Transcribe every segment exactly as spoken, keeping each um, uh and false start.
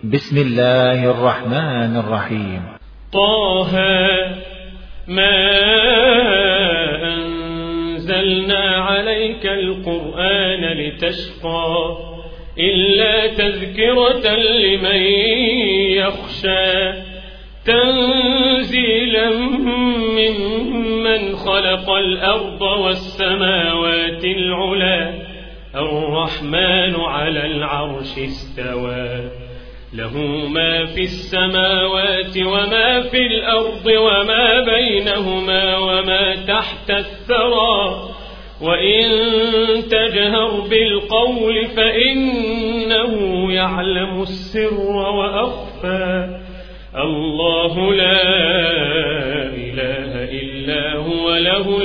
بسم الله الرحمن الرحيم. طه ما أنزلنا عليك القرآن لتشقى إلا تذكرة لمن يخشى تنزيلا ممن خلق الأرض والسماوات العلى الرحمن على العرش استوى له ما في السماوات وما في الأرض وما بينهما وما تحت الثرى وإن تجهر بالقول فإنه يعلم السر وأخفى الله لا إله إلا هو له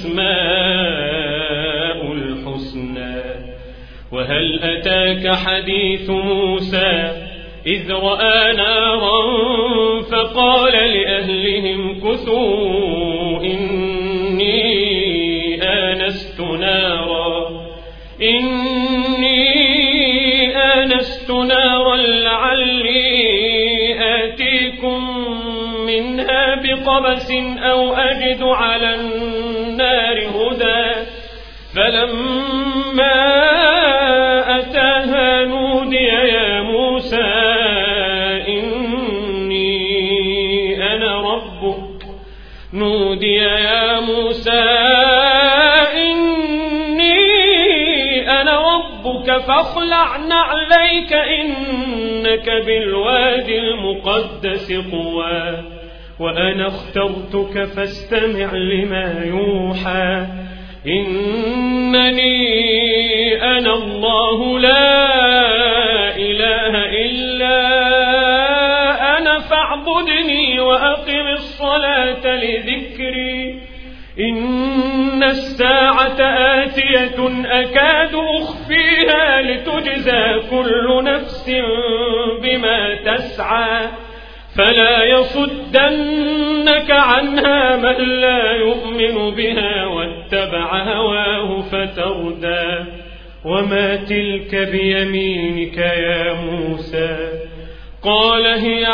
الأسماء الحسنى. وهل أتاك حديث موسى إذ رأى نارا فقال لأهلهم كثوا إني آنست نارا إني آنست نارا لعلي آتيكم منها بقبس أو أجد على النار هدى فلما أتاها نودي يا موسى نودي يا موسى إني أنا ربك فاخلع نعليك إنك بالوادي المقدس طوى وأنا اخترتك فاستمع لما يوحى إنني أنا الله لا إله إلا أنا فاعبدني وأقم الصلاة لذكري إن الساعة آتية أكاد أخفيها لتجزى كل نفس بما تسعى فلا يصدنك عنها من لا يؤمن بها واتبع هواه فتردى وما تلك بيمينك يا موسى قال هي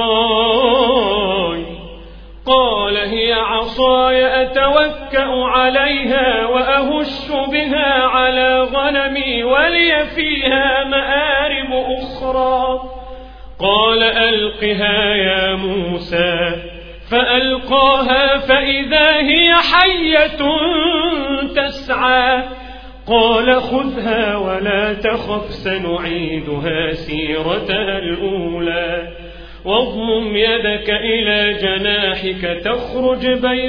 عصاي قال هي عصاي أتوكأ عليها وأهش بها على غنمي ولي فيها مآرب أخرى قال ألقها يا موسى فألقاها فإذا هي حية تسعى قال خذها ولا تخف سنعيدها سيرتها الأولى واضمم يدك إلى جناحك تخرج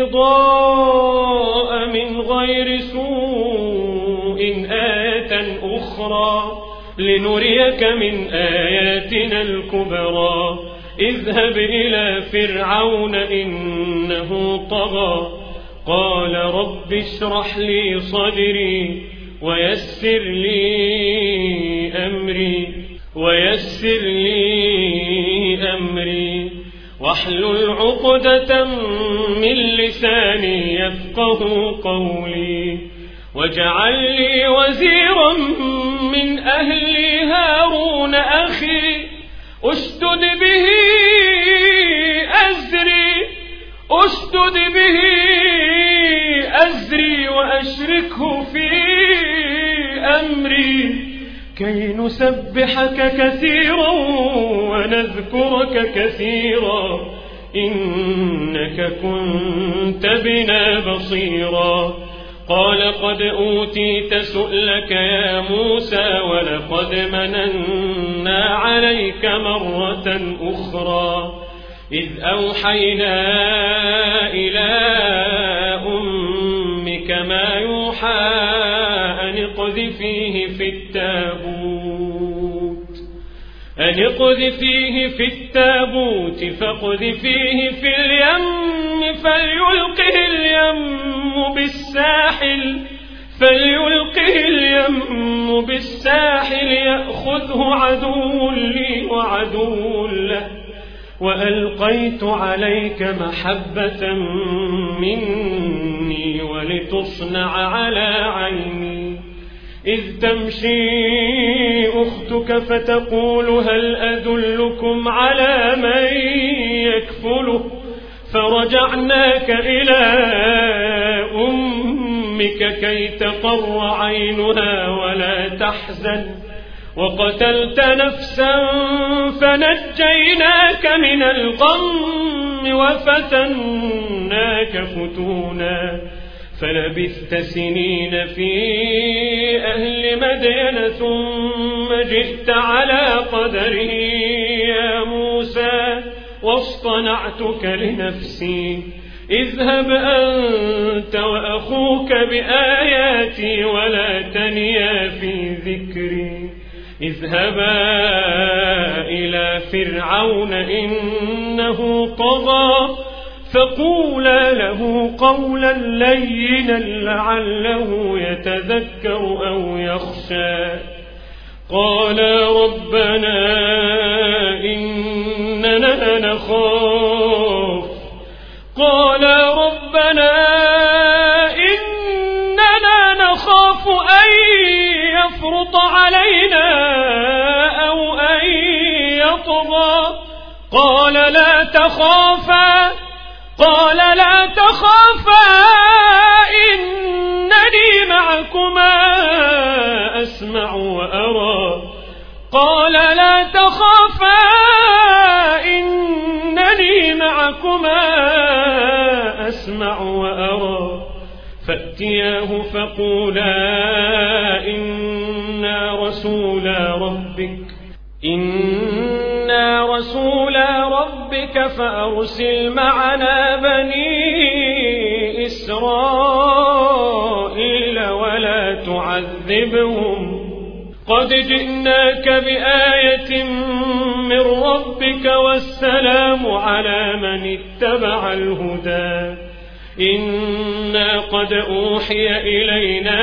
بيضاء من غير سوء آية أخرى لنريك من آياتنا الكبرى اذهب إلى فرعون إنه طغى قال رب اشرح لي صدري ويسر لي أمري ويسر لي أمري واحلل عقدة من لساني يفقه قولي واجعل لي وزيرا من أهلي هارون أخي أشدد به أزري أشدد به أزري وأشركه في أمري كي نسبحك كثيرا ونذكرك كثيرا إنك كنت بنا بصيرا قال قد أوتيت سؤلك يا موسى ولقد مننا عليك مرة أخرى إذ أوحينا إلى أمك ما يوحى أن اقذفيه في التابوت أن اقذفيه في التابوت فاقذفيه في اليم فليلقه اليم بالساحل فليلقه اليم بالساحل يأخذه عدو لي وعدو له وألقيت عليك محبة مني ولتصنع على عيني إذ تمشي أختك فتقول هل أدلكم على من يكفله فرجعناك إلى أمك كي تقر عينها ولا تحزن وقتلت نفسا فنجيناك من الغم وفتناك فتونا فلبثت سنين في أهل مدين ثم جئت على قدره يا موسى واصطنعتك لنفسي اذهب أنت وأخوك بآياتي ولا تنيا في ذكري اذهبا إلى فرعون إنه طغى فقولا له قولا لينا لعله يتذكر أو يخشى قالا ربنا إننا نخاف قالا ربنا إننا نخاف أن يفرط علينا أو أن يطغى قال لا تخافا قال لا تخافا إنني معكما أسمع وأرى قال لا تخافا إنني معكما أسمع وأرى فأتياه فقولا إنا رسولا ربك إنا رسولا ربك فأرسل معنا بني إسرائيل ولا تعذبهم قد جئناك بآية من ربك والسلام على من اتبع الهدى إنا قد أوحي إلينا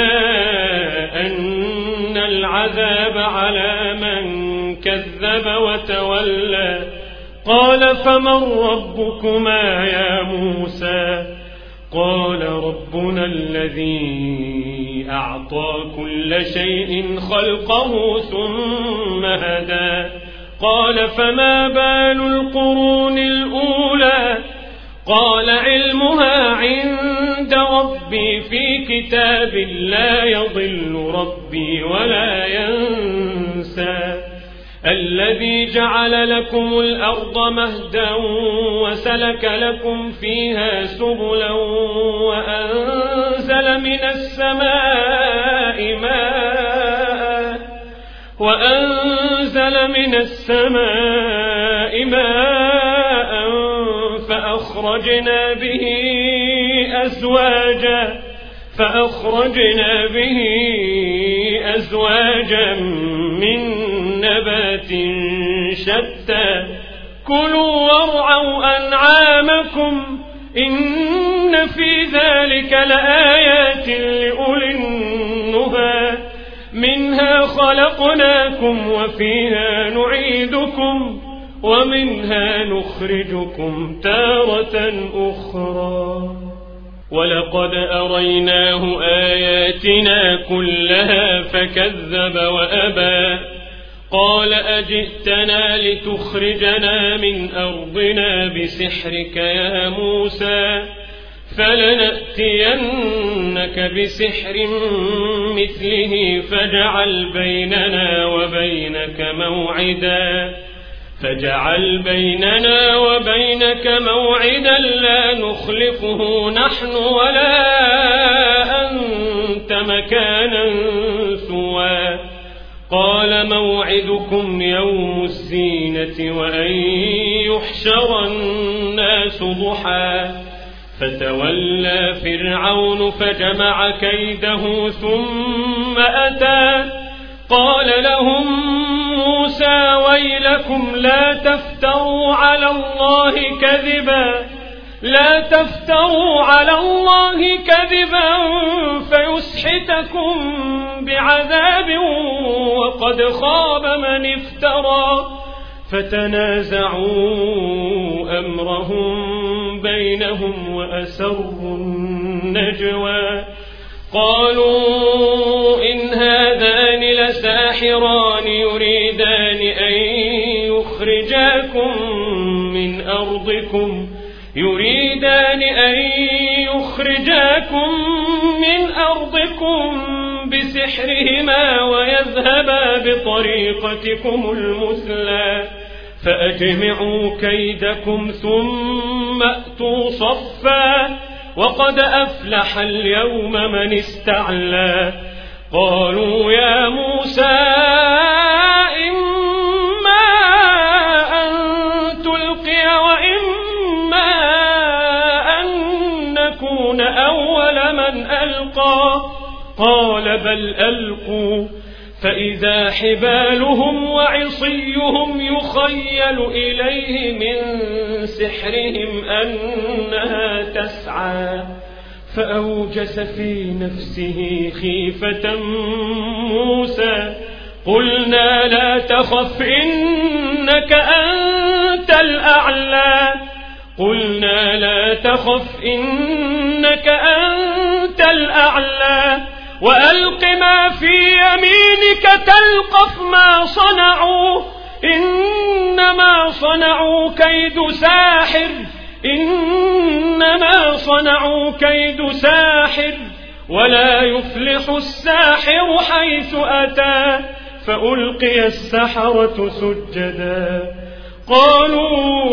أن العذاب على من كذب وتولى قال فمن ربكما يا موسى قال ربنا الذي أعطى كل شيء خلقه ثم هدى قال فما بال القرون الأولى قال علمها عند ربي في كتاب لا يضل ربي ولا ينسى الذي جعل لكم الأرض مهدا وسلك لكم فيها سبلا وأنزل من السماء ماء وأنزل من السماء ماء فأخرجنا به أزواجا فأخرجنا به أزواجا من نبات شتى كلوا وارعوا أنعامكم إن في ذلك لآيات لأولي النهى منها خلقناكم وفيها نعيدكم ومنها نخرجكم تارة أخرى ولقد أريناه آياتنا كلها فكذب وأبى قال أجئتنا لتخرجنا من أرضنا بسحرك يا موسى فلنأتينك بسحر مثله فاجعل بيننا وبينك موعدا فاجعل بيننا وبينك موعدا لا نخلفه نحن ولا أنت مكانا سوى قال موعدكم يوم الزينة وأن يحشر الناس ضحى فتولى فرعون فجمع كيده ثم أتى قال لهم موسى ويلكم لا تفتروا على الله كذبا لا تفتروا على الله كذبا فيسحتكم بعذاب وقد خاب من افترى فتنازعوا أمرهم بينهم وأسروا النجوى قالوا إن هذان لساحران يريدان أن يخرجاكم من أرضكم يريدان أن يخرجاكم من أرضكم بسحرهما ويذهبا بطريقتكم المثلى فأجمعوا كيدكم ثم أتوا صفا وقد أفلح اليوم من استعلى قالوا يا موسى إما أن تلقي وإما أن نكون أول من ألقى قال بل ألقوا فإذا حبالهم وعصيهم يخيل إليه من سحرهم أنها تسعى فأوجس في نفسه خيفة موسى قلنا لا تخف إنك أنت الأعلى قلنا لا تخف إنك أنت الأعلى وألق ما في يمينك تلقف ما صنعوا إنما صنعوا كيد ساحر إنما صنعوا كيد ساحر ولا يفلح الساحر حيث أتى فألقي السحرة سجدا قالوا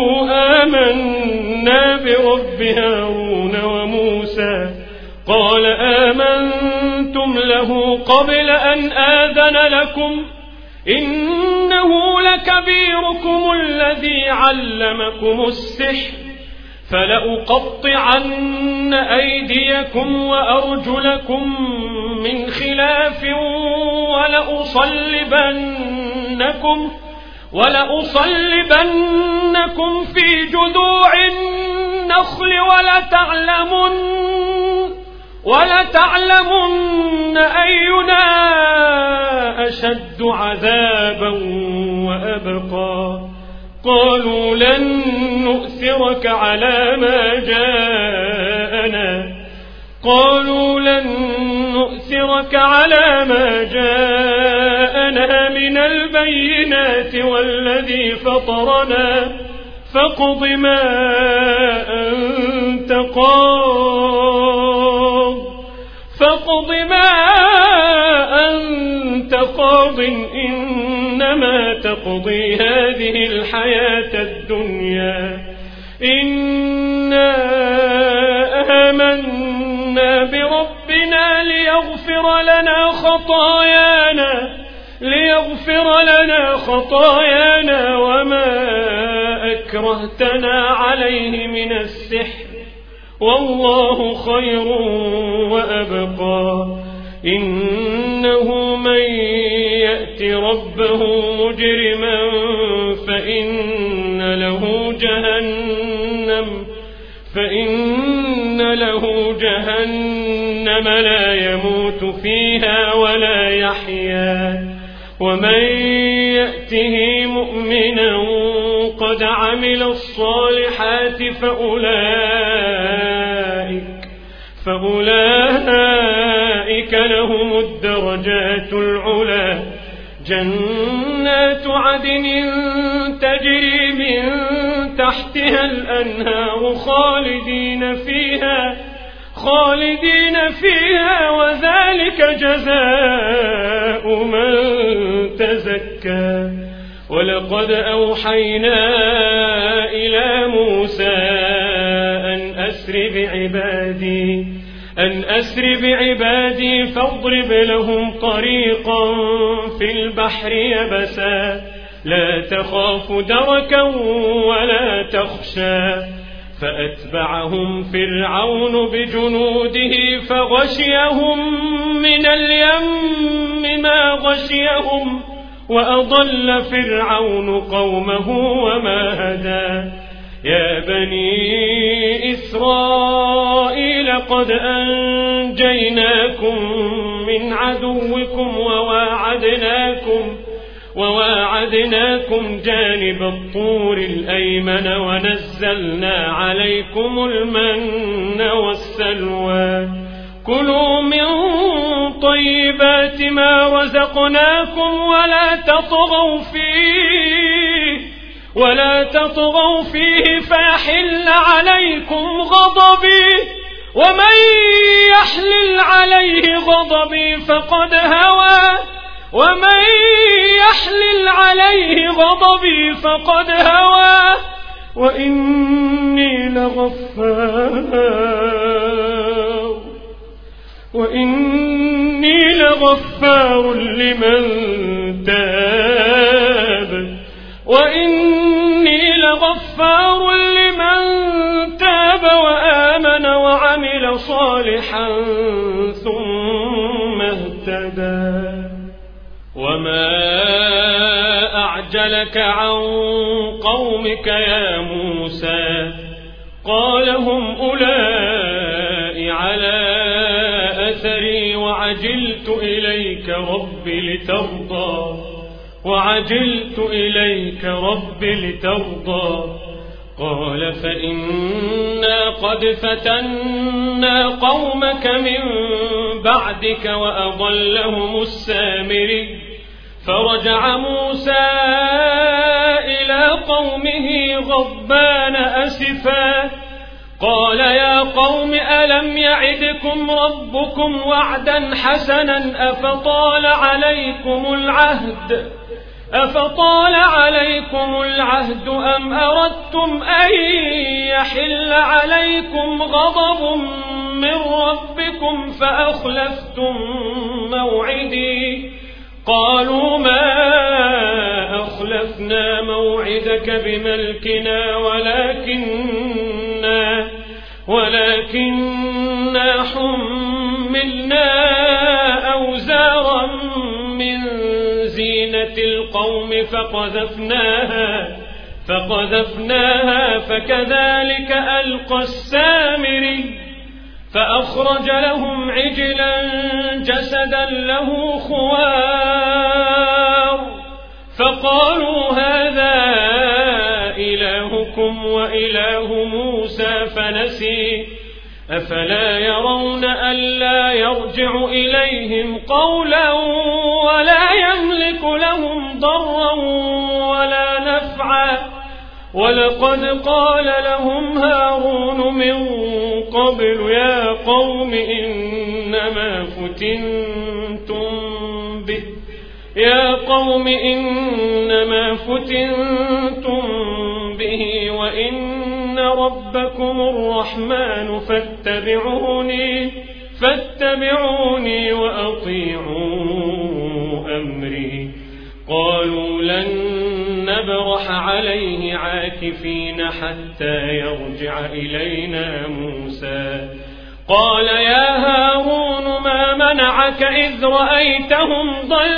آمنا برب هارون وموسى قال آمنتم له قبل أن آذن لكم إنه لكبيركم الذي علمكم السحر فلأقطعن أيديكم وأرجلكم من خلاف ولأصلبنكم ولأصلبنكم في جذوع النخل ولتعلمن ولتعلمن أينا أشد عذابا وأبقى قالوا لن نؤثرك على ما جاءنا قالوا لن نؤثرك على ما جاءنا من البينات والذي فطرنا فاقض ما أنت قاض فاقض ما أنت قاض إنما تقضي هذه الحياة الدنيا إنا آمنا بربنا ليغفر لنا خطايانا ليغفر لنا خطايانا وما أكرهتنا عليه من السحر والله خير وأبقى إنه من يأت ربه مجرما فإن له جهنم فإن له جهنم لا يموت فيها ولا يحيا ومن يأته مؤمنا قد عمل الصالحات فأولئك فأولئك لهم الدرجات العلى جنات عدن تجري من تحتها الأنهار خالدين فيها خالدين فيها وذلك جزاء من تزكى ولقد أوحينا إلى موسى أن أسر بعبادي أن أسر بعبادي فاضرب لهم طريقا في البحر يبسا لا تخاف دركا ولا تخشى فأتبعهم فرعون بجنوده فغشيهم من اليم ما غشيهم وأضل فرعون قومه وما هدى يا بني إسرائيل قد أنجيناكم من عدوكم وواعدناكم وواعدناكم جانب الطور الأيمن ونزلنا عليكم المن والسلوى كلوا من طيبات ما رزقناكم ولا تطغوا فيه ولا تطغوا فيه فيحل عليكم غضبي ومن يحلل عليه غضبي فقد هوى ومن يحلل عليه غضبي فقد هوى وإني لغفار وإني لغفار لمن تاب وإني لغفار لمن تاب وآمن وعمل صالحا ثم اهتدى وما أعجلك عن قومك يا موسى قال هم أولئك على أثري وعجلت إليك رب لترضى وعجلت إليك رب لترضى قال فإنا قد فتنا قومك من بعدك وأضلهم السامري فرجع موسى إلى قومه غضبان أسفا قال يا قوم ألم يعدكم ربكم وعدا حسنا أفطال عليكم العهد أفطال عليكم العهد أم أردتم أن يحل عليكم غضب من ربكم فأخلفتم موعدي قالوا ما أخلفنا موعدك بملكنا ولكننا ولكننا حملنا أوزارا من زينة القوم فقذفناها فقذفناها فكذلك ألقى السامري فأخرج لهم عجلا جسدا له خوار فقالوا هذا إلهكم وإله موسى فنسي أفلا يرون ألا يرجع إليهم قولا ولا يملك لهم ضرا ولا نفعا ولقد قال لهم هارون من قبل يا قوم إنما فتنتم به يا قوم إنما فتنتم به وإن ربكم الرحمن فاتبعوني فاتبعوني وأطيعوا أمري قالوا لن نبرح عليه عاكفين حتى يرجع إلينا موسى قال يا هارون ما منعك إذ رأيتهم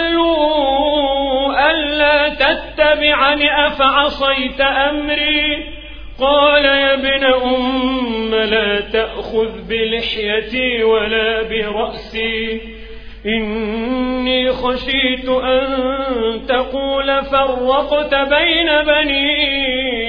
ضلوا ألا تتبعني أفعصيت أمري قال يا ابن أم لا تأخذ بلحيتي ولا برأسي إني خشيت أن تقول فرقت بين بني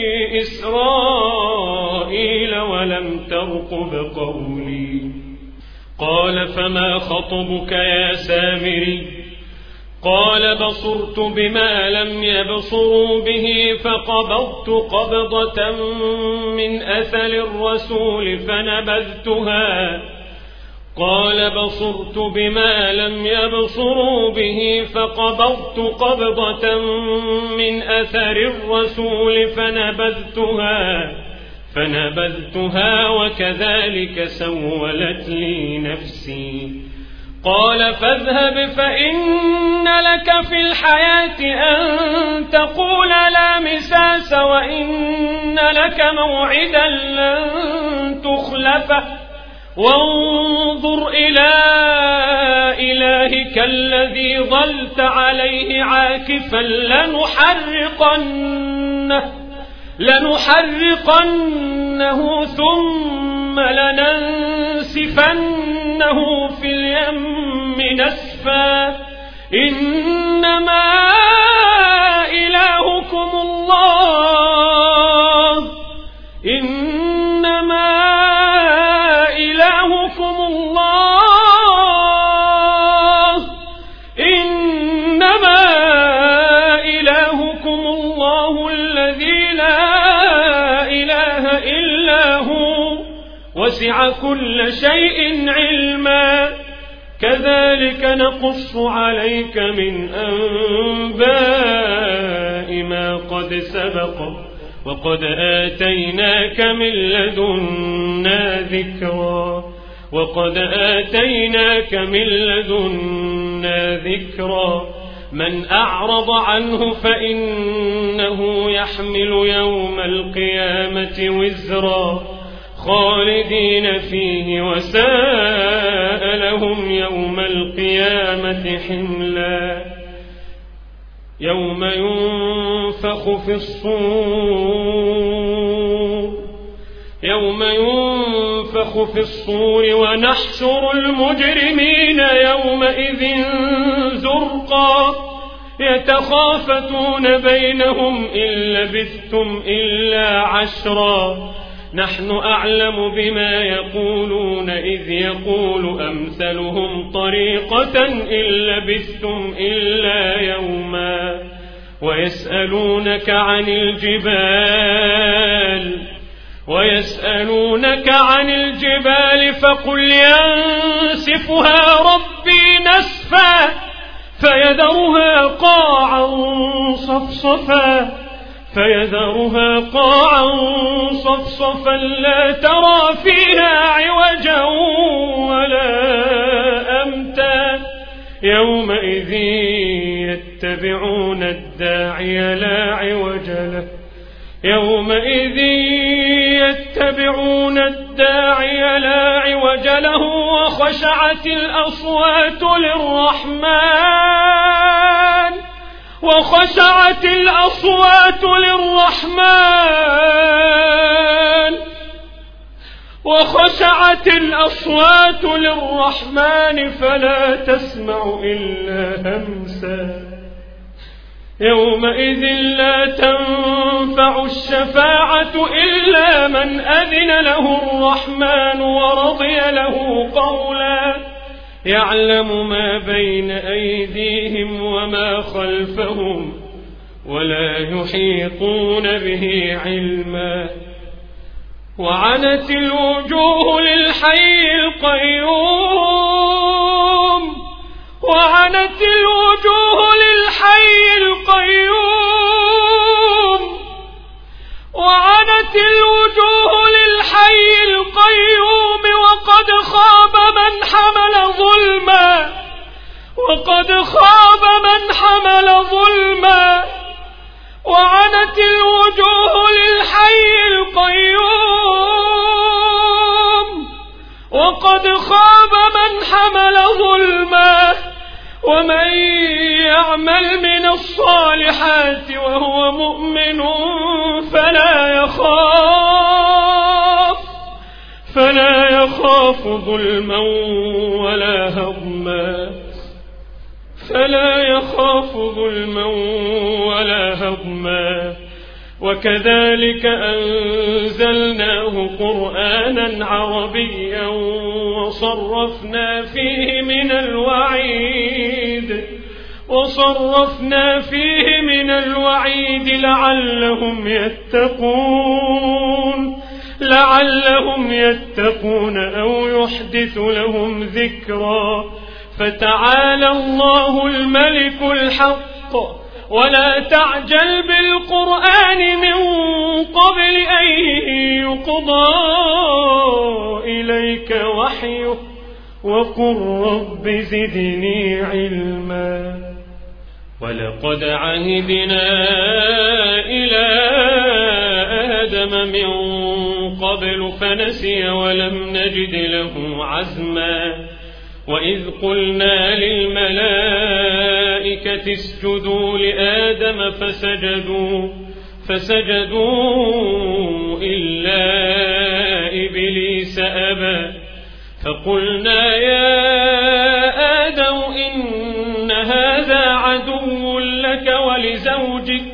إسرائيل ولم ترقب قولي قال فما خطبك يا سامري قال بصرت بما لم يبصروا به فقبضت قبضة من أثر الرسول فنبذتها قال بصرت بما لم يبصروا به فقبضت قبضة من أثر الرسول فنبذتها فنبذتها وكذلك سولت لي نفسي قال فاذهب فإن لك في الحياة أن تقول لا مساس وإن لك موعدا لن تخلفه وانظر إلى إلهك الذي ظلت عليه عاكفا لنحرقنه لنحرقنه ثم لننسفنه في اليم نسفا إنما إلهكم الله إنما إلهكم الله لا إله إلا هو وسع كل شيء علما كذلك نقص عليك من أنباء ما قد سبق وقد آتيناك من لدنا ذكرا وقد آتيناك من لدنا ذكرا من أعرض عنه فإنه يحمل يوم القيامة وزرا خالدين فيه وساء لهم يوم القيامة حملا يوم ينفخ في الصور يوم ينفخ في الصور ونحشر المجرمين يومئذ زرقا يتخافتون بينهم إن لبثتم إلا عشرا نحن أعلم بما يقولون إذ يقول أمثلهم طريقة إن لبثتم إلا يوما ويسألونك عن الجبال ويسألونك عن الجبال فقل ينسفها ربي نسفا فيذرها قاعا صفصفا فيذرها قاعا صفصفا لا ترى فيها عوجا ولا أمتا يومئذ يتبعون الداعي لا عوج له يومئذ يتبعون الداعي لا عوج له وخشعت الأصوات للرحمن وخشعت الأصوات للرحمن وخشعت الأصوات للرحمن فلا تسمع إلا همسا يومئذ لا تنفع الشفاعة إلا من أذن له الرحمن ورضي له قولا يعلم ما بين أيديهم وما خلفهم ولا يحيطون به علما وعنت الوجوه للحي القيوم وعنت الوجوه للحي القيوم وعنت الوجوه للحي القيوم وقد خاب من حمل ظلما وقد خاب من حمل ظلما وعنت الوجوه للحي القيوم وقد خاب من حمل ظلما ومن يعمل من الصالحات وهو مؤمن فلا يخاف فلا يخاف ظلما ولا هضما فلا يخاف ظلما ولا هضما وكذلك أنزلناه قرآنا عربيا وصرفنا فيه من الوعيد وصرفنا فيه من الوعيد لعلهم يتقون لعلهم يتقون أو يحدث لهم ذكرا فتعالى الله الملك الحق ولا تعجل بالقرآن من قبل أن يقضى إليك وحيه وقل رب زدني علما ولقد عهدنا إلى آدم من قبل فنسي ولم نجد له عزما وإذ قلنا للملائكة اسجدوا لآدم فسجدوا فسجدوا إلا إبليس أبى فقلنا يا آدم إن هذا عدو لك ولزوجك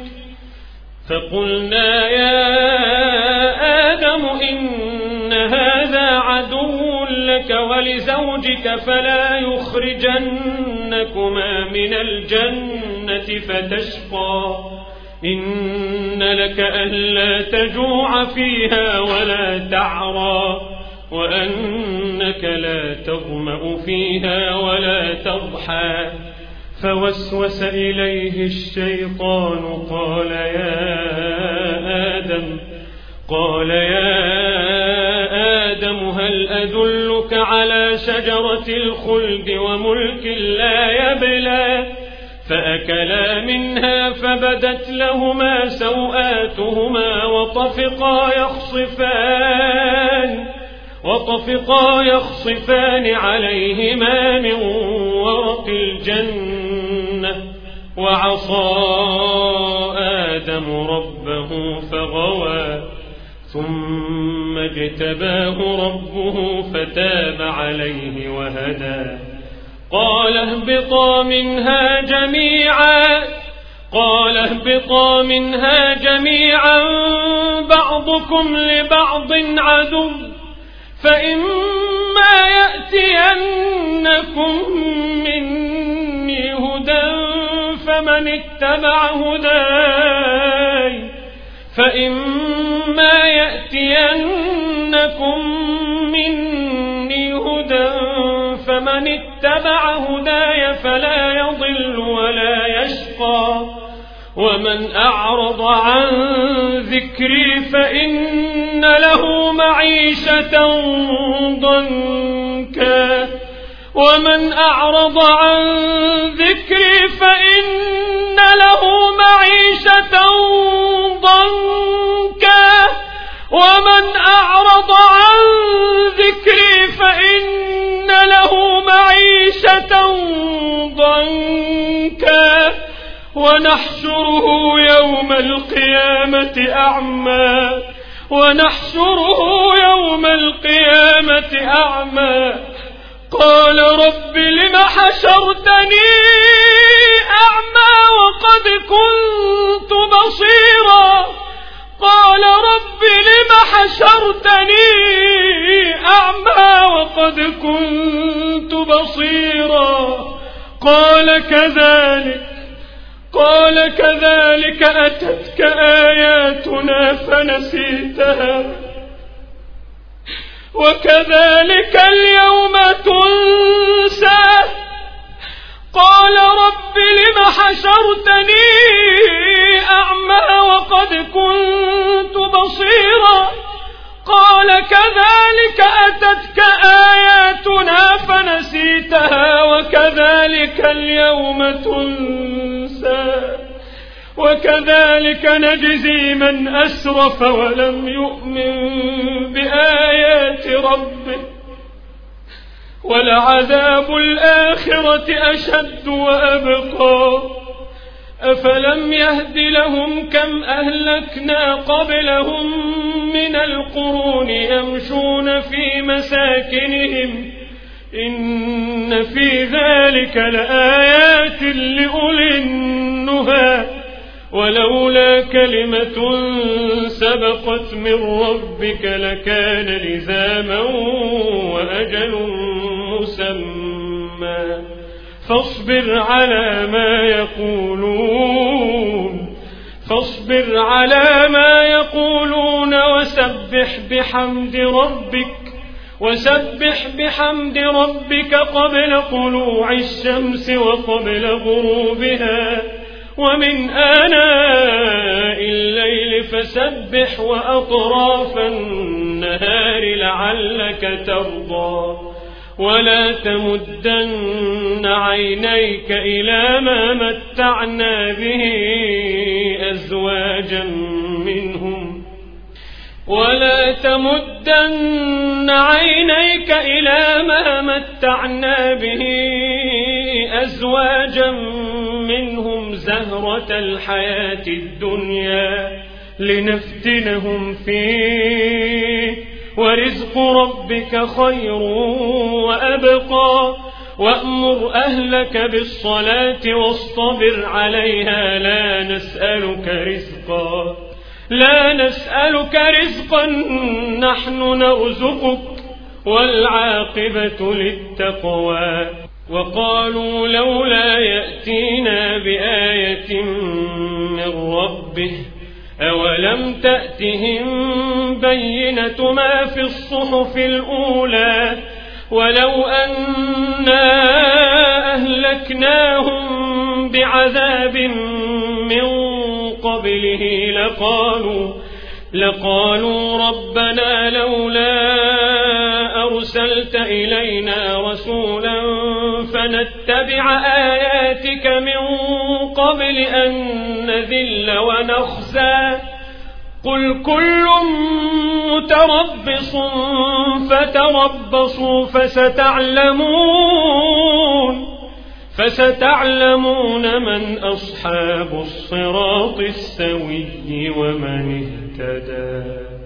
فقلنا يا آدم إن هذا عدو لك ولزوجك فلا يخرجنكما من الجنة فتشقى إن لك ألا تجوع فيها ولا تعرى وأنك لا تظمأ فيها ولا تضحى فوسوس إليه الشيطان قال يا آدم قال يا آدم هل أدلك على شجرة الخلد وملك لا يبلى فأكلا منها فبدت لهما سوآتهما وطفقا يخصفان وطفقا يخصفان عليهما من ورق الجنة وعصى آدم ربه فغوى ثم اجتباه ربه فتاب عليه وهدى قال اهبطا منها جميعا قال اهبطا منها جميعا بعضكم لبعض عدو فإما يأتينكم مني هدى فمن اتبع هداي فإما يأتينكم مني هدى فمن اتبع هداي فلا يضل ولا يشقى ومن أعرض عن ذكري فإن له معيشة ضنكا ومن أعرض عن ذكري فإن له معيشة ضنكا ومن أعرض عن ذكري فإن له معيشة ضنكا ونحشره يوم القيامة أعمى ونحشره يوم القيامة أعمى قال رب لم حشرتني أعمى وقد كنت بصيرا قال رب لم حشرتني أعمى وقد كنت بصيرا قال كذلك قال كذلك أتتك آياتنا فنسيتها وكذلك اليوم تنسى قال رب لم حشرتني أعمى وقد كنت بصيرا قال كذلك أتتك آياتنا فنسيتها وكذلك اليوم تنسى وكذلك نجزي من أسرف ولم يؤمن بآيات ربه ولعذاب الآخرة أشد وأبقى أفلم يهد لهم كم أهلكنا قبلهم من القرون يمشون في مساكنهم إن في ذلك لآيات لأولي النهى ولولا كلمة سبقت من ربك لكان لزاما وأجل مسمى فاصبر على ما يقولون فاصبر على ما يقولون وسبح بحمد ربك وسبح بحمد ربك قبل طلوع الشمس وقبل غروبها ومن آناء الليل فسبح وأطراف النهار لعلك ترضى ولا تمدن عينيك إلى ما متعنا به أزواجا منهم ولا تمدن عينيك إلى ما متعنا به أزواجا منهم زهرة الحياة الدنيا لنفتنهم فيه ورزق ربك خير وأبقى وأمر أهلك بالصلاة واصطبر عليها لا نسألك رزقا لا نسألك رزقا نحن نرزقك والعاقبة للتقوى وقالوا لولا يأتينا بآية من ربه أولم تأتهم بينة ما في الصحف الأولى ولو أنا أهلكناهم بعذاب من قبله لقالوا لقالوا ربنا لولا أرسلت إلينا رسولا فنتبع آياتك من قبل أن نذل ونخزى قل كل متربص فتربصوا فستعلمون فستعلمون من أصحاب الصراط السوي ومن اهتدى.